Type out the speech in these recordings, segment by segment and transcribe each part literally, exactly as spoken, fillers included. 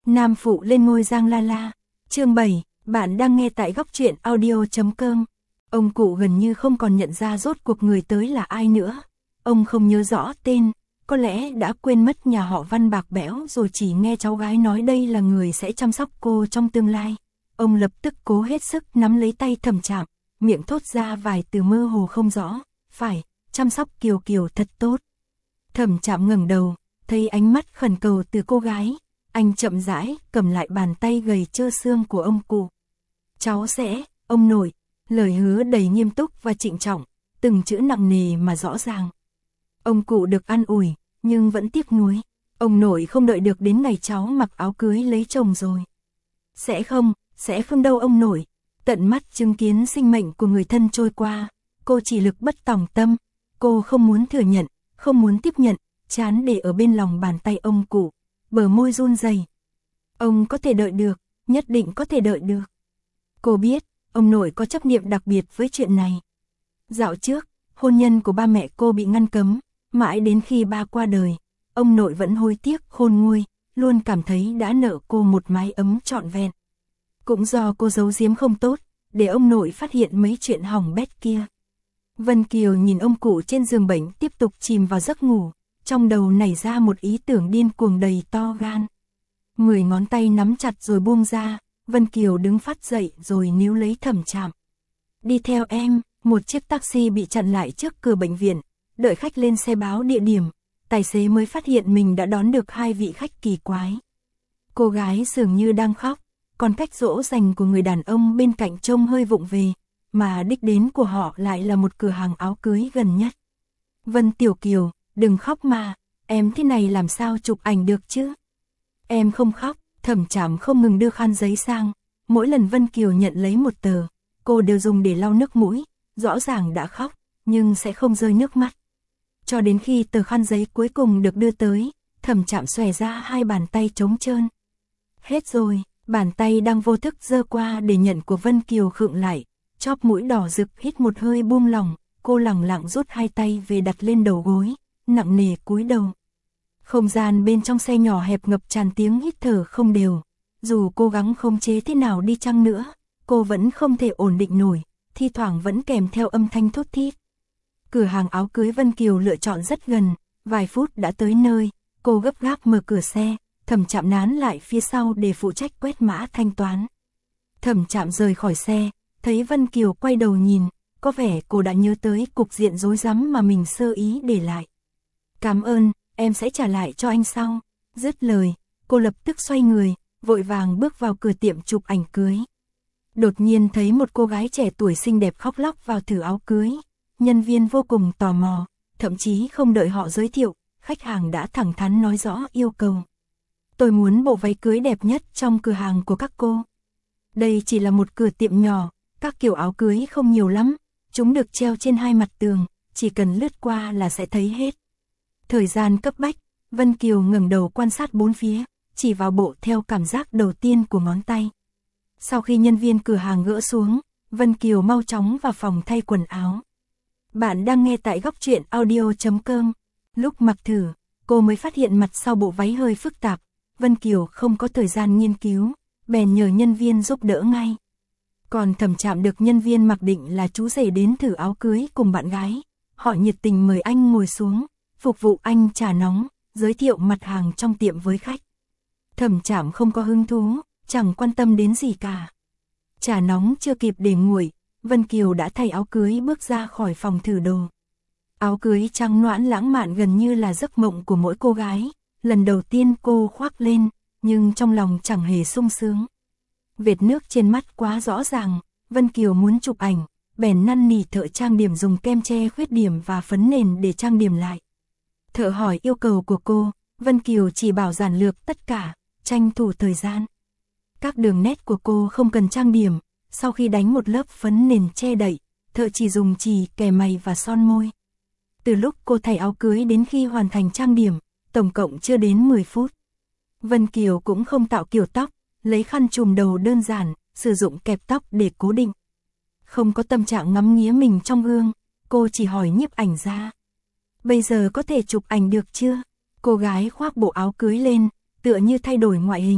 Nam phụ lên ngôi Giang La La. Chương bảy, bạn đang nghe tại góc truyện audio chấm com. Ông cụ gần như không còn nhận ra rốt cuộc người tới là ai nữa. Ông không nhớ rõ tên, có lẽ đã quên mất nhà họ Văn bạc bẽo rồi, chỉ nghe cháu gái nói đây là người sẽ chăm sóc cô trong tương lai. Ông lập tức cố hết sức nắm lấy tay Thẩm Trạm, miệng thốt ra vài từ mơ hồ không rõ. Phải, chăm sóc Kiều Kiều thật tốt. Thẩm Trạm ngẩng đầu, thấy ánh mắt khẩn cầu từ cô gái. Anh chậm rãi cầm lại bàn tay gầy trơ xương của ông cụ. Cháu sẽ, ông nội, lời hứa đầy nghiêm túc và trịnh trọng, từng chữ nặng nề mà rõ ràng. Ông cụ được an ủi, nhưng vẫn tiếc nuối. Ông nội không đợi được đến ngày cháu mặc áo cưới lấy chồng rồi. Sẽ không, sẽ không đâu ông nội. Tận mắt chứng kiến sinh mệnh của người thân trôi qua, cô chỉ lực bất tòng tâm. Cô không muốn thừa nhận, không muốn tiếp nhận, chán để ở bên lòng bàn tay ông cụ. Bờ môi run rẩy. Ông có thể đợi được, nhất định có thể đợi được. Cô biết, ông nội có chấp niệm đặc biệt với chuyện này. Dạo trước, hôn nhân của ba mẹ cô bị ngăn cấm, mãi đến khi ba qua đời, ông nội vẫn hối tiếc khôn nguôi, luôn cảm thấy đã nợ cô một mái ấm trọn vẹn. Cũng do cô giấu giếm không tốt, để ông nội phát hiện mấy chuyện hỏng bét kia. Vân Kiều nhìn ông cụ trên giường bệnh tiếp tục chìm vào giấc ngủ. Trong đầu nảy ra một ý tưởng điên cuồng đầy to gan. Mười ngón tay nắm chặt rồi buông ra, Vân Kiều đứng phát dậy rồi níu lấy Thẩm Trạm. Đi theo em, một chiếc taxi bị chặn lại trước cửa bệnh viện, đợi khách lên xe báo địa điểm, tài xế mới phát hiện mình đã đón được hai vị khách kỳ quái. Cô gái dường như đang khóc, còn cách dỗ dành của người đàn ông bên cạnh trông hơi vụng về, mà đích đến của họ lại là một cửa hàng áo cưới gần nhất. Vân Tiểu Kiều, đừng khóc mà, em thế này làm sao chụp ảnh được chứ? Em không khóc. Thẩm Trạm không ngừng đưa khăn giấy sang, mỗi lần Vân Kiều nhận lấy một tờ, cô đều dùng để lau nước mũi, rõ ràng đã khóc, nhưng sẽ không rơi nước mắt. Cho đến khi tờ khăn giấy cuối cùng được đưa tới, Thẩm Trạm xòe ra hai bàn tay trống trơn. Hết rồi, bàn tay đang vô thức giơ qua để nhận của Vân Kiều khựng lại, chóp mũi đỏ rực hít một hơi buông lỏng, cô lẳng lặng rút hai tay về đặt lên đầu gối, nặng nề cúi đầu. Không gian bên trong xe nhỏ hẹp ngập tràn tiếng hít thở không đều. Dù cố gắng khống chế thế nào đi chăng nữa, cô vẫn không thể ổn định nổi, thi thoảng vẫn kèm theo âm thanh thốt thít. Cửa hàng áo cưới Vân Kiều lựa chọn rất gần, vài phút đã tới nơi, cô gấp gáp mở cửa xe, Thẩm Trạm nán lại phía sau để phụ trách quét mã thanh toán. Thẩm Trạm rời khỏi xe, thấy Vân Kiều quay đầu nhìn, có vẻ cô đã nhớ tới cục diện rối rắm mà mình sơ ý để lại. Cảm ơn, em sẽ trả lại cho anh sau. Dứt lời, cô lập tức xoay người, vội vàng bước vào cửa tiệm chụp ảnh cưới. Đột nhiên thấy một cô gái trẻ tuổi xinh đẹp khóc lóc vào thử áo cưới. Nhân viên vô cùng tò mò, thậm chí không đợi họ giới thiệu, khách hàng đã thẳng thắn nói rõ yêu cầu. Tôi muốn bộ váy cưới đẹp nhất trong cửa hàng của các cô. Đây chỉ là một cửa tiệm nhỏ, các kiểu áo cưới không nhiều lắm, chúng được treo trên hai mặt tường, chỉ cần lướt qua là sẽ thấy hết. Thời gian cấp bách, Vân Kiều ngẩng đầu quan sát bốn phía, chỉ vào bộ theo cảm giác đầu tiên của ngón tay. Sau khi nhân viên cửa hàng gỡ xuống, Vân Kiều mau chóng vào phòng thay quần áo. Bạn đang nghe tại góc truyện audio chấm com. Lúc mặc thử, cô mới phát hiện mặt sau bộ váy hơi phức tạp. Vân Kiều không có thời gian nghiên cứu, bèn nhờ nhân viên giúp đỡ ngay. Còn Thẩm Trạm được nhân viên mặc định là chú rể đến thử áo cưới cùng bạn gái. Họ nhiệt tình mời anh ngồi xuống, phục vụ anh trà nóng, giới thiệu mặt hàng trong tiệm với khách. Thẩm Trạm không có hứng thú, chẳng quan tâm đến gì cả. Trà nóng chưa kịp để nguội, Vân Kiều đã thay áo cưới bước ra khỏi phòng thử đồ. Áo cưới trắng nõn lãng mạn gần như là giấc mộng của mỗi cô gái. Lần đầu tiên cô khoác lên, nhưng trong lòng chẳng hề sung sướng. Vệt nước trên mắt quá rõ ràng, Vân Kiều muốn chụp ảnh, bèn năn nỉ thợ trang điểm dùng kem che khuyết điểm và phấn nền để trang điểm lại. Thợ hỏi yêu cầu của cô, Vân Kiều chỉ bảo giản lược tất cả, tranh thủ thời gian. Các đường nét của cô không cần trang điểm, sau khi đánh một lớp phấn nền che đậy, thợ chỉ dùng chì, kẻ mày và son môi. Từ lúc cô thay áo cưới đến khi hoàn thành trang điểm, tổng cộng chưa đến mười phút. Vân Kiều cũng không tạo kiểu tóc, lấy khăn trùm đầu đơn giản, sử dụng kẹp tóc để cố định. Không có tâm trạng ngắm nghía mình trong gương, cô chỉ hỏi nhiếp ảnh gia. Bây giờ có thể chụp ảnh được chưa? Cô gái khoác bộ áo cưới lên, tựa như thay đổi ngoại hình.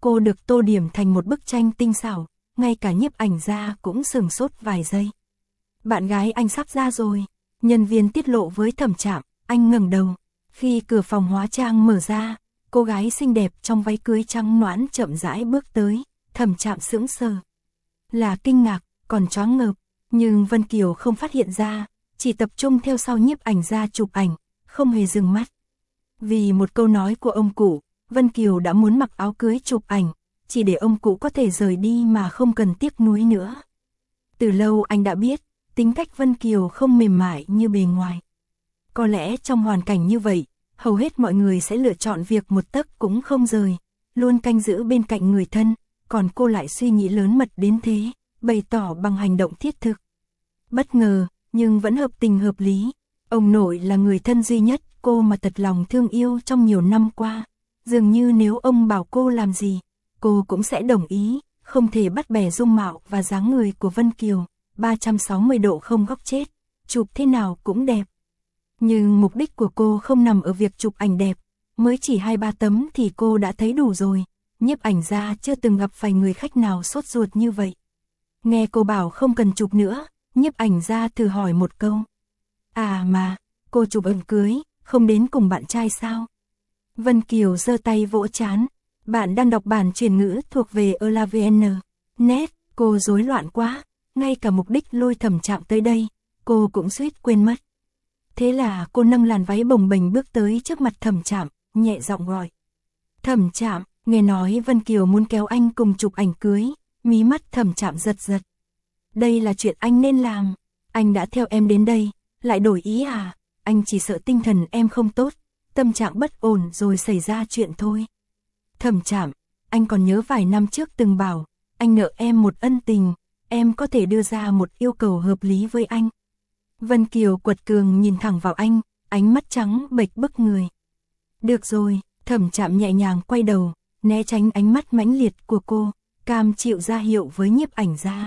cô được tô điểm thành một bức tranh tinh xảo, ngay cả nhiếp ảnh gia cũng sửng sốt vài giây. Bạn gái anh sắp ra rồi, nhân viên tiết lộ với Thẩm Trạm. Anh ngẩng đầu, khi cửa phòng hóa trang mở ra, cô gái xinh đẹp trong váy cưới trắng nõn chậm rãi bước tới. Thẩm Trạm sững sờ, là kinh ngạc, còn choáng ngợp, nhưng Vân Kiều không phát hiện ra, chỉ tập trung theo sau nhiếp ảnh gia chụp ảnh, không hề dừng mắt. Vì một câu nói của ông cụ, Vân Kiều đã muốn mặc áo cưới chụp ảnh, chỉ để ông cụ có thể rời đi mà không cần tiếc nuối nữa. Từ lâu anh đã biết, tính cách Vân Kiều không mềm mại như bề ngoài. Có lẽ trong hoàn cảnh như vậy, hầu hết mọi người sẽ lựa chọn việc một tấc cũng không rời, luôn canh giữ bên cạnh người thân, còn cô lại suy nghĩ lớn mật đến thế, bày tỏ bằng hành động thiết thực. Bất ngờ, nhưng vẫn hợp tình hợp lý. Ông nội là người thân duy nhất cô mà thật lòng thương yêu trong nhiều năm qua. Dường như nếu ông bảo cô làm gì, cô cũng sẽ đồng ý, không thể bắt bẻ dung mạo và dáng người của Vân Kiều, ba trăm sáu mươi độ không góc chết, chụp thế nào cũng đẹp. Nhưng mục đích của cô không nằm ở việc chụp ảnh đẹp, mới chỉ hai ba tấm thì cô đã thấy đủ rồi. Nhiếp ảnh gia chưa từng gặp phải người khách nào sốt ruột như vậy. Nghe cô bảo không cần chụp nữa, nhiếp ảnh gia thử hỏi một câu. À mà, cô chụp ảnh cưới, không đến cùng bạn trai sao? Vân Kiều giơ tay vỗ trán. Bạn đang đọc bản chuyển ngữ thuộc về Elavn. Nét, cô rối loạn quá, ngay cả mục đích lôi Thẩm Trạm tới đây, cô cũng suýt quên mất. Thế là cô nâng làn váy bồng bềnh bước tới trước mặt Thẩm Trạm, nhẹ giọng gọi. Thẩm Trạm, nghe nói Vân Kiều muốn kéo anh cùng chụp ảnh cưới, mí mắt Thẩm Trạm giật giật. Đây là chuyện anh nên làm, anh đã theo em đến đây, lại đổi ý à? Anh chỉ sợ tinh thần em không tốt, tâm trạng bất ổn rồi xảy ra chuyện thôi. Thẩm Trạm, anh còn nhớ vài năm trước từng bảo, anh nợ em một ân tình, em có thể đưa ra một yêu cầu hợp lý với anh. Vân Kiều quật cường nhìn thẳng vào anh, ánh mắt trắng bệch bức người. Được rồi, Thẩm Trạm nhẹ nhàng quay đầu, né tránh ánh mắt mãnh liệt của cô, cam chịu ra hiệu với nhiếp ảnh gia.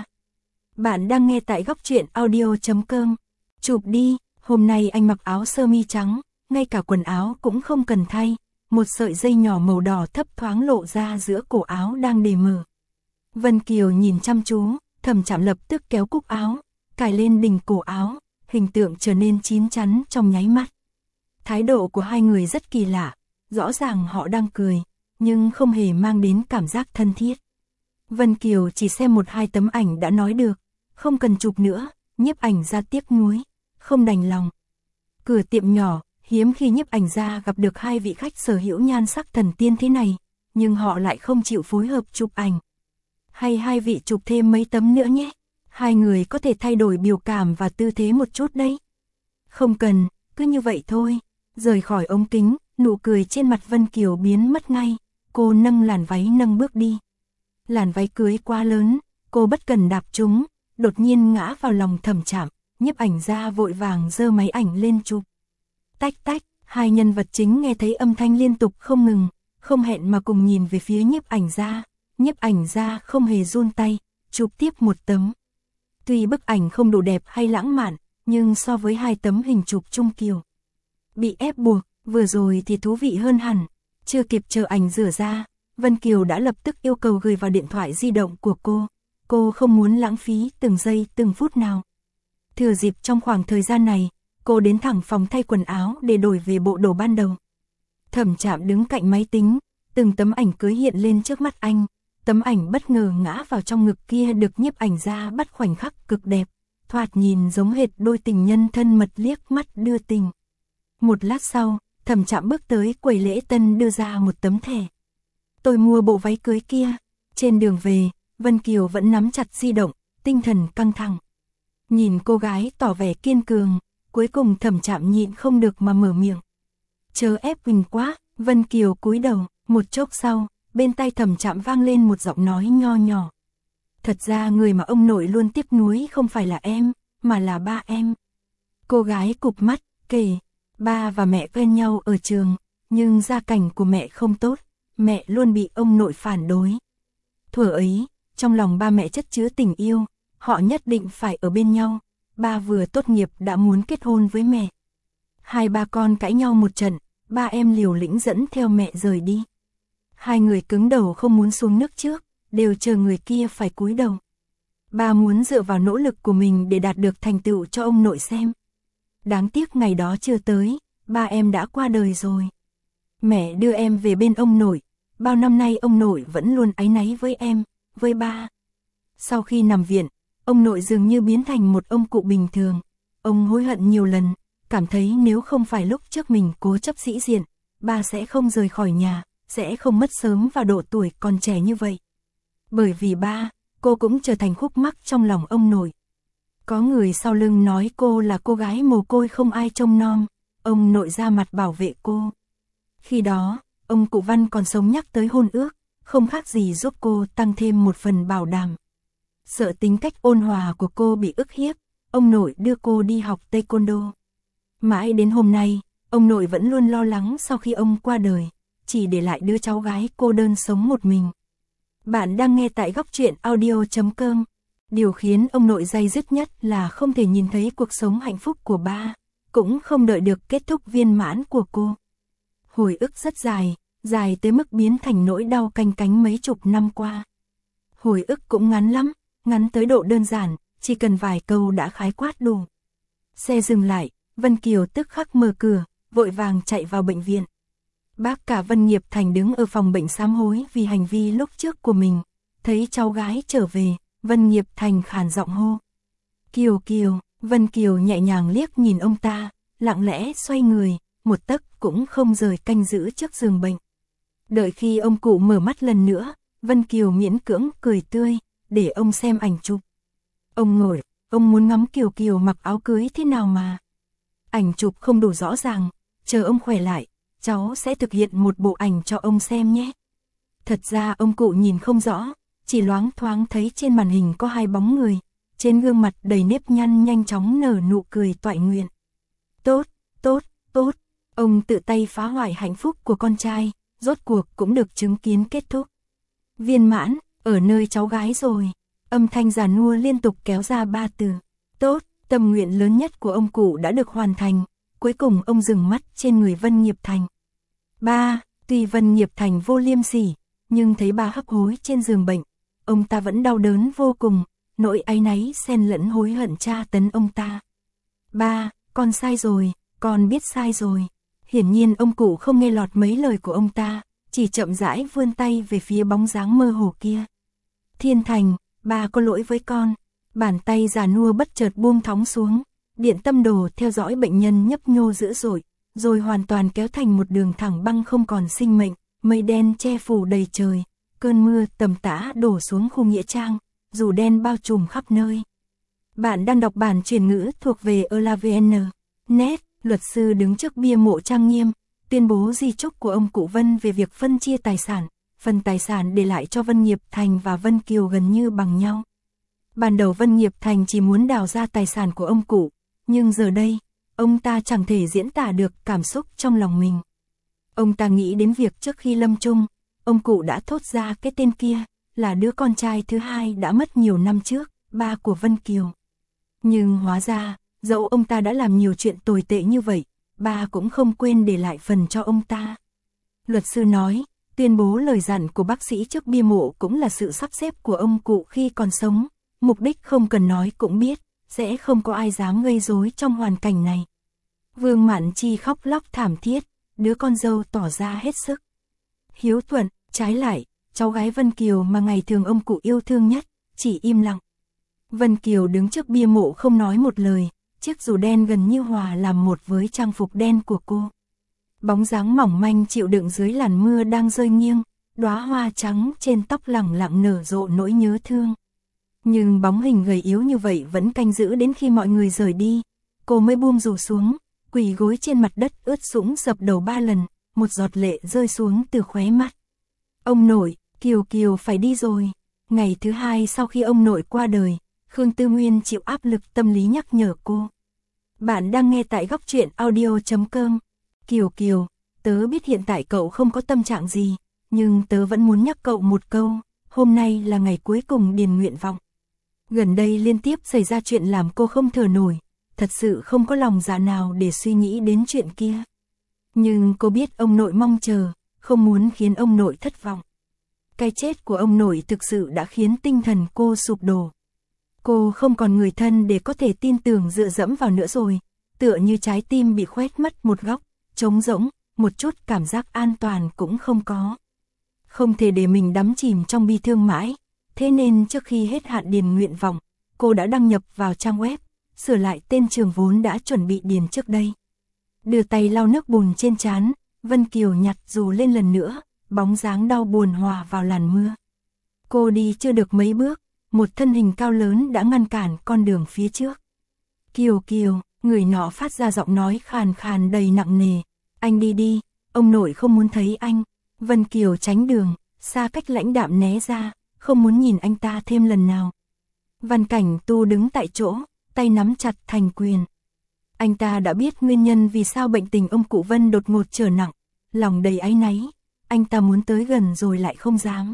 Bạn đang nghe tại góc truyện audio chấm com. Chụp đi, hôm nay anh mặc áo sơ mi trắng, ngay cả quần áo cũng không cần thay, một sợi dây nhỏ màu đỏ thấp thoáng lộ ra giữa cổ áo đang để mở. Vân Kiều nhìn chăm chú, Thẩm Trạm lập tức kéo cúc áo, cài lên đỉnh cổ áo, hình tượng trở nên chín chắn trong nháy mắt. Thái độ của hai người rất kỳ lạ, rõ ràng họ đang cười, nhưng không hề mang đến cảm giác thân thiết. Vân Kiều chỉ xem một hai tấm ảnh đã nói được, không cần chụp nữa, nhiếp ảnh gia tiếc nuối, không đành lòng. Cửa tiệm nhỏ, hiếm khi nhiếp ảnh gia gặp được hai vị khách sở hữu nhan sắc thần tiên thế này, nhưng họ lại không chịu phối hợp chụp ảnh. Hay hai vị chụp thêm mấy tấm nữa nhé, hai người có thể thay đổi biểu cảm và tư thế một chút đấy. Không cần, cứ như vậy thôi. Rời khỏi ống kính, nụ cười trên mặt Vân Kiều biến mất ngay, cô nâng làn váy nâng bước đi. Làn váy cưới quá lớn, cô bất cần đạp chúng, đột nhiên ngã vào lòng Thẩm Trạm, nhiếp ảnh gia vội vàng giơ máy ảnh lên chụp. Tách tách, hai nhân vật chính nghe thấy âm thanh liên tục không ngừng, không hẹn mà cùng nhìn về phía nhiếp ảnh gia. Nhiếp ảnh gia không hề run tay, chụp tiếp một tấm. Tuy bức ảnh không đủ đẹp hay lãng mạn, nhưng so với hai tấm hình chụp chung Kiều bị ép buộc, vừa rồi thì thú vị hơn hẳn. Chưa kịp chờ ảnh rửa ra, Vân Kiều đã lập tức yêu cầu gửi vào điện thoại di động của cô. Cô không muốn lãng phí từng giây từng phút nào. Thừa dịp trong khoảng thời gian này, cô đến thẳng phòng thay quần áo để đổi về bộ đồ ban đầu. Thẩm Trạm đứng cạnh máy tính, từng tấm ảnh cưới hiện lên trước mắt anh. Tấm ảnh bất ngờ ngã vào trong ngực kia được nhiếp ảnh gia bắt khoảnh khắc cực đẹp, thoạt nhìn giống hệt đôi tình nhân thân mật liếc mắt đưa tình. Một lát sau, Thẩm Trạm bước tới quầy lễ tân đưa ra một tấm thẻ. Tôi mua bộ váy cưới kia. Trên đường về, Vân Kiều vẫn nắm chặt di động, tinh thần căng thẳng. Nhìn cô gái tỏ vẻ kiên cường, cuối cùng Thẩm Trạm nhịn không được mà mở miệng. Chớ ép mình quá, Vân Kiều cúi đầu, một chốc sau, bên tai Thẩm Trạm vang lên một giọng nói nho nhỏ. Thật ra người mà ông nội luôn tiếc nuối không phải là em, mà là ba em. Cô gái cụp mắt, kể, ba và mẹ quen nhau ở trường, nhưng gia cảnh của mẹ không tốt, mẹ luôn bị ông nội phản đối. Thuở ấy, trong lòng ba mẹ chất chứa tình yêu, họ nhất định phải ở bên nhau, ba vừa tốt nghiệp đã muốn kết hôn với mẹ. Hai ba con cãi nhau một trận, ba em liều lĩnh dẫn theo mẹ rời đi. Hai người cứng đầu không muốn xuống nước trước, đều chờ người kia phải cúi đầu. Ba muốn dựa vào nỗ lực của mình để đạt được thành tựu cho ông nội xem. Đáng tiếc ngày đó chưa tới, ba em đã qua đời rồi. Mẹ đưa em về bên ông nội, bao năm nay ông nội vẫn luôn áy náy với em, với ba. Sau khi nằm viện, ông nội dường như biến thành một ông cụ bình thường. Ông hối hận nhiều lần, cảm thấy nếu không phải lúc trước mình cố chấp sĩ diện, ba sẽ không rời khỏi nhà, sẽ không mất sớm vào độ tuổi còn trẻ như vậy. Bởi vì ba, cô cũng trở thành khúc mắc trong lòng ông nội. Có người sau lưng nói cô là cô gái mồ côi không ai trông nom, ông nội ra mặt bảo vệ cô. Khi đó, ông cụ Văn còn sống nhắc tới hôn ước, không khác gì giúp cô tăng thêm một phần bảo đảm. Sợ tính cách ôn hòa của cô bị ức hiếp, ông nội đưa cô đi học taekwondo. Mãi đến hôm nay, ông nội vẫn luôn lo lắng sau khi ông qua đời, chỉ để lại đứa cháu gái cô đơn sống một mình. Bạn đang nghe tại góc truyện audio chấm com. Điều khiến ông nội day dứt nhất là không thể nhìn thấy cuộc sống hạnh phúc của ba, cũng không đợi được kết thúc viên mãn của cô. Hồi ức rất dài, dài tới mức biến thành nỗi đau canh cánh mấy chục năm qua. Hồi ức cũng ngắn lắm, ngắn tới độ đơn giản, chỉ cần vài câu đã khái quát đủ. Xe dừng lại, Vân Kiều tức khắc mở cửa, vội vàng chạy vào bệnh viện. Bác cả Vân Nghiệp Thành đứng ở phòng bệnh sám hối vì hành vi lúc trước của mình. Thấy cháu gái trở về, Vân Nghiệp Thành khàn giọng hô. Kiều Kiều, Vân Kiều nhẹ nhàng liếc nhìn ông ta, lặng lẽ xoay người, một tấc cũng không rời canh giữ trước giường bệnh. Đợi khi ông cụ mở mắt lần nữa, Vân Kiều miễn cưỡng cười tươi, để ông xem ảnh chụp. Ông ngồi, ông muốn ngắm Kiều Kiều mặc áo cưới thế nào mà. Ảnh chụp không đủ rõ ràng, chờ ông khỏe lại, cháu sẽ thực hiện một bộ ảnh cho ông xem nhé. Thật ra ông cụ nhìn không rõ, chỉ loáng thoáng thấy trên màn hình có hai bóng người, trên gương mặt đầy nếp nhăn nhanh chóng nở nụ cười toại nguyện. Tốt, tốt, tốt, ông tự tay phá hoại hạnh phúc của con trai, rốt cuộc cũng được chứng kiến kết thúc. Viên mãn, ở nơi cháu gái rồi, âm thanh già nua liên tục kéo ra ba từ. Tốt, tâm nguyện lớn nhất của ông cụ đã được hoàn thành, cuối cùng ông dừng mắt trên người Vân Nghiệp Thành. Ba, tuy Vân Nghiệp Thành vô liêm sỉ, nhưng thấy ba hấp hối trên giường bệnh, ông ta vẫn đau đớn vô cùng, nỗi áy náy xen lẫn hối hận tra tấn ông ta. Ba, con sai rồi, con biết sai rồi. Hiển nhiên ông cụ không nghe lọt mấy lời của ông ta, chỉ chậm rãi vươn tay về phía bóng dáng mơ hồ kia. Thiên Thành, ba có lỗi với con. Bàn tay già nua bất chợt buông thõng xuống, điện tâm đồ theo dõi bệnh nhân nhấp nhô dữ dội, rồi hoàn toàn kéo thành một đường thẳng băng không còn sinh mệnh, mây đen che phủ đầy trời, cơn mưa tầm tã đổ xuống khu nghĩa trang, dù đen bao trùm khắp nơi. Bạn đang đọc bản truyền ngữ thuộc về elavn chấm net, luật sư đứng trước bia mộ trang nghiêm, tuyên bố di chúc của ông cụ Vân về việc phân chia tài sản, phần tài sản để lại cho Vân Nghiệp Thành và Vân Kiều gần như bằng nhau. Ban đầu Vân Nghiệp Thành chỉ muốn đào ra tài sản của ông cụ, nhưng giờ đây, ông ta chẳng thể diễn tả được cảm xúc trong lòng mình. Ông ta nghĩ đến việc trước khi lâm chung, ông cụ đã thốt ra cái tên kia, là đứa con trai thứ hai đã mất nhiều năm trước, ba của Vân Kiều. Nhưng hóa ra, dẫu ông ta đã làm nhiều chuyện tồi tệ như vậy, ba cũng không quên để lại phần cho ông ta. Luật sư nói, tuyên bố lời dặn của bác sĩ trước bia mộ cũng là sự sắp xếp của ông cụ khi còn sống, mục đích không cần nói cũng biết, sẽ không có ai dám gây rối trong hoàn cảnh này. Vương Mạn Chi khóc lóc thảm thiết, đứa con dâu tỏ ra hết sức hiếu thuận, trái lại, cháu gái Vân Kiều mà ngày thường ông cụ yêu thương nhất, chỉ im lặng. Vân Kiều đứng trước bia mộ không nói một lời, chiếc dù đen gần như hòa làm một với trang phục đen của cô. Bóng dáng mỏng manh chịu đựng dưới làn mưa đang rơi nghiêng, đóa hoa trắng trên tóc lẳng lặng nở rộ nỗi nhớ thương. Nhưng bóng hình gầy yếu như vậy vẫn canh giữ đến khi mọi người rời đi, cô mới buông dù xuống, quỳ gối trên mặt đất ướt sũng dập đầu ba lần, một giọt lệ rơi xuống từ khóe mắt. Ông nội, Kiều Kiều phải đi rồi. Ngày thứ hai sau khi ông nội qua đời, Khương Tư Nguyên chịu áp lực tâm lý nhắc nhở cô. Bạn đang nghe tại góc truyện audio chấm com. Kiều Kiều, tớ biết hiện tại cậu không có tâm trạng gì, nhưng tớ vẫn muốn nhắc cậu một câu, hôm nay là ngày cuối cùng điền nguyện vọng. Gần đây liên tiếp xảy ra chuyện làm cô không thở nổi, thật sự không có lòng dạ nào để suy nghĩ đến chuyện kia. Nhưng cô biết ông nội mong chờ, không muốn khiến ông nội thất vọng. Cái chết của ông nội thực sự đã khiến tinh thần cô sụp đổ. Cô không còn người thân để có thể tin tưởng dựa dẫm vào nữa rồi, tựa như trái tim bị khoét mất một góc, trống rỗng, một chút cảm giác an toàn cũng không có. Không thể để mình đắm chìm trong bi thương mãi, thế nên trước khi hết hạn điền nguyện vọng, cô đã đăng nhập vào trang web, sửa lại tên trường vốn đã chuẩn bị điền trước đây. Đưa tay lau nước bùn trên trán, Vân Kiều nhặt dù lên lần nữa, bóng dáng đau buồn hòa vào làn mưa. Cô đi chưa được mấy bước, một thân hình cao lớn đã ngăn cản con đường phía trước. Kiều Kiều, người nọ phát ra giọng nói khàn khàn đầy nặng nề. Anh đi đi, ông nội không muốn thấy anh. Vân Kiều tránh đường, xa cách lãnh đạm né ra, không muốn nhìn anh ta thêm lần nào. Văn Cảnh Tu đứng tại chỗ, tay nắm chặt thành quyền. Anh ta đã biết nguyên nhân vì sao bệnh tình ông cụ Vân đột ngột trở nặng, lòng đầy áy náy, anh ta muốn tới gần rồi lại không dám.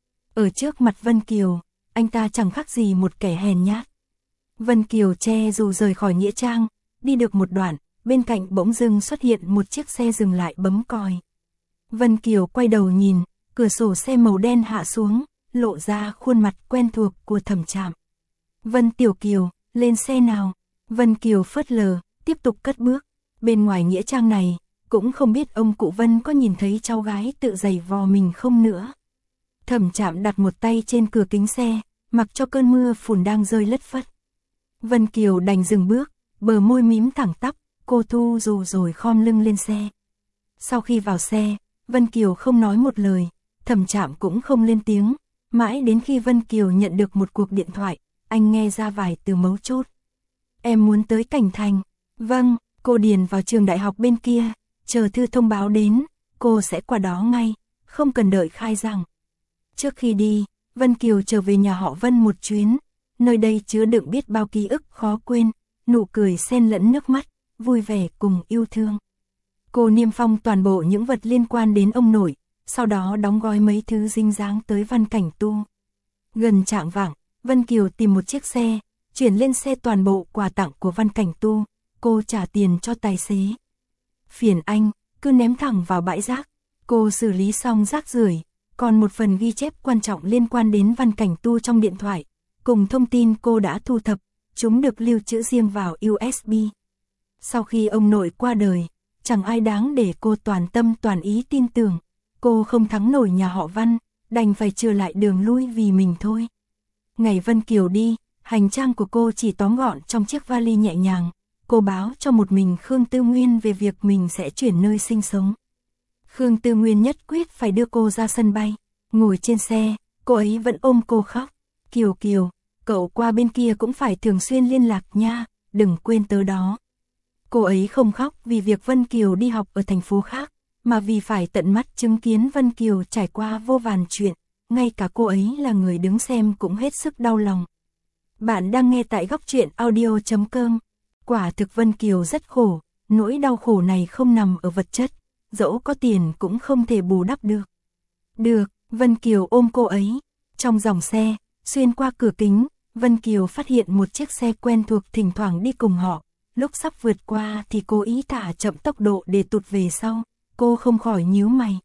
Ở trước mặt Vân Kiều, anh ta chẳng khác gì một kẻ hèn nhát. Vân Kiều che dù rời khỏi nghĩa trang, đi được một đoạn, bên cạnh bỗng dưng xuất hiện một chiếc xe dừng lại bấm còi. Vân Kiều quay đầu nhìn, cửa sổ xe màu đen hạ xuống, lộ ra khuôn mặt quen thuộc của Thẩm Trạm. Vân Tiểu Kiều, lên xe nào. Vân Kiều phớt lờ, tiếp tục cất bước. Bên ngoài nghĩa trang này, cũng không biết ông cụ Vân có nhìn thấy cháu gái tự giày vò mình không nữa. Thẩm Trạm đặt một tay trên cửa kính xe, mặc cho cơn mưa phùn đang rơi lất phất. Vân Kiều đành dừng bước, bờ môi mím thẳng tắp, cô thu dù rồi khom lưng lên xe. Sau khi vào xe, Vân Kiều không nói một lời, Thẩm Trạm cũng không lên tiếng, mãi đến khi Vân Kiều nhận được một cuộc điện thoại, anh nghe ra vài từ mấu chốt. Em muốn tới Cảnh Thành. Vâng, cô điền vào trường đại học bên kia, chờ thư thông báo đến, cô sẽ qua đó ngay, không cần đợi khai giảng. Trước khi đi, Vân Kiều trở về nhà họ Vân một chuyến, nơi đây chứa đựng biết bao ký ức khó quên, nụ cười xen lẫn nước mắt, vui vẻ cùng yêu thương. Cô niêm phong toàn bộ những vật liên quan đến ông nội, sau đó đóng gói mấy thứ dinh dáng tới Văn Cảnh Tu. Gần chạng vạng, Vân Kiều tìm một chiếc xe, chuyển lên xe toàn bộ quà tặng của Văn Cảnh Tu, cô trả tiền cho tài xế. Phiền anh, cứ ném thẳng vào bãi rác. Cô xử lý xong rác rưởi, còn một phần ghi chép quan trọng liên quan đến Văn Cảnh Tu trong điện thoại, cùng thông tin cô đã thu thập, chúng được lưu trữ riêng vào u ét bê. Sau khi ông nội qua đời, chẳng ai đáng để cô toàn tâm toàn ý tin tưởng, cô không thắng nổi nhà họ Văn, đành phải trừ lại đường lui vì mình thôi. Ngày Vân Kiều đi, hành trang của cô chỉ tóm gọn trong chiếc vali nhẹ nhàng, cô báo cho một mình Khương Tư Nguyên về việc mình sẽ chuyển nơi sinh sống. Khương Tư Nguyên nhất quyết phải đưa cô ra sân bay, ngồi trên xe, cô ấy vẫn ôm cô khóc. Kiều Kiều, cậu qua bên kia cũng phải thường xuyên liên lạc nha, đừng quên tớ đó. Cô ấy không khóc vì việc Vân Kiều đi học ở thành phố khác, mà vì phải tận mắt chứng kiến Vân Kiều trải qua vô vàn chuyện, ngay cả cô ấy là người đứng xem cũng hết sức đau lòng. Bạn đang nghe tại góc truyện audio chấm com. Quả thực Vân Kiều rất khổ, nỗi đau khổ này không nằm ở vật chất, dẫu có tiền cũng không thể bù đắp được. Được, Vân Kiều ôm cô ấy. Trong dòng xe, xuyên qua cửa kính, Vân Kiều phát hiện một chiếc xe quen thuộc thỉnh thoảng đi cùng họ. Lúc sắp vượt qua thì cố ý thả chậm tốc độ để tụt về sau, cô không khỏi nhíu mày.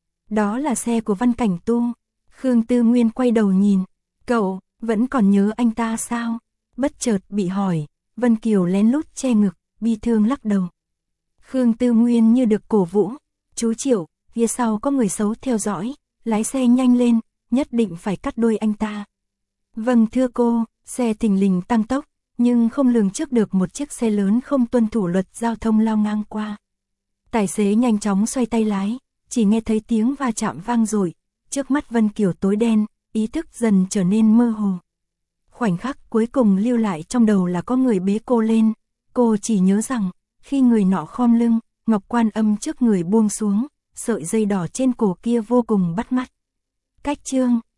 Đó là xe của Văn Cảnh Tu. Khương Tư Nguyên quay đầu nhìn, cậu vẫn còn nhớ anh ta sao? Bất chợt bị hỏi, Vân Kiều lén lút che ngực, bi thương lắc đầu. Khương Tư Nguyên như được cổ vũ, chú Triệu, phía sau có người xấu theo dõi, lái xe nhanh lên, nhất định phải cắt đuôi anh ta. Vâng thưa cô, xe thình lình tăng tốc, nhưng không lường trước được một chiếc xe lớn không tuân thủ luật giao thông lao ngang qua. Tài xế nhanh chóng xoay tay lái, chỉ nghe thấy tiếng va chạm vang dội, trước mắt Vân Kiều tối đen, ý thức dần trở nên mơ hồ. Khoảnh khắc cuối cùng lưu lại trong đầu là có người bế cô lên, cô chỉ nhớ rằng, khi người nọ khom lưng, ngọc quan âm trước người buông xuống, sợi dây đỏ trên cổ kia vô cùng bắt mắt. Cách chương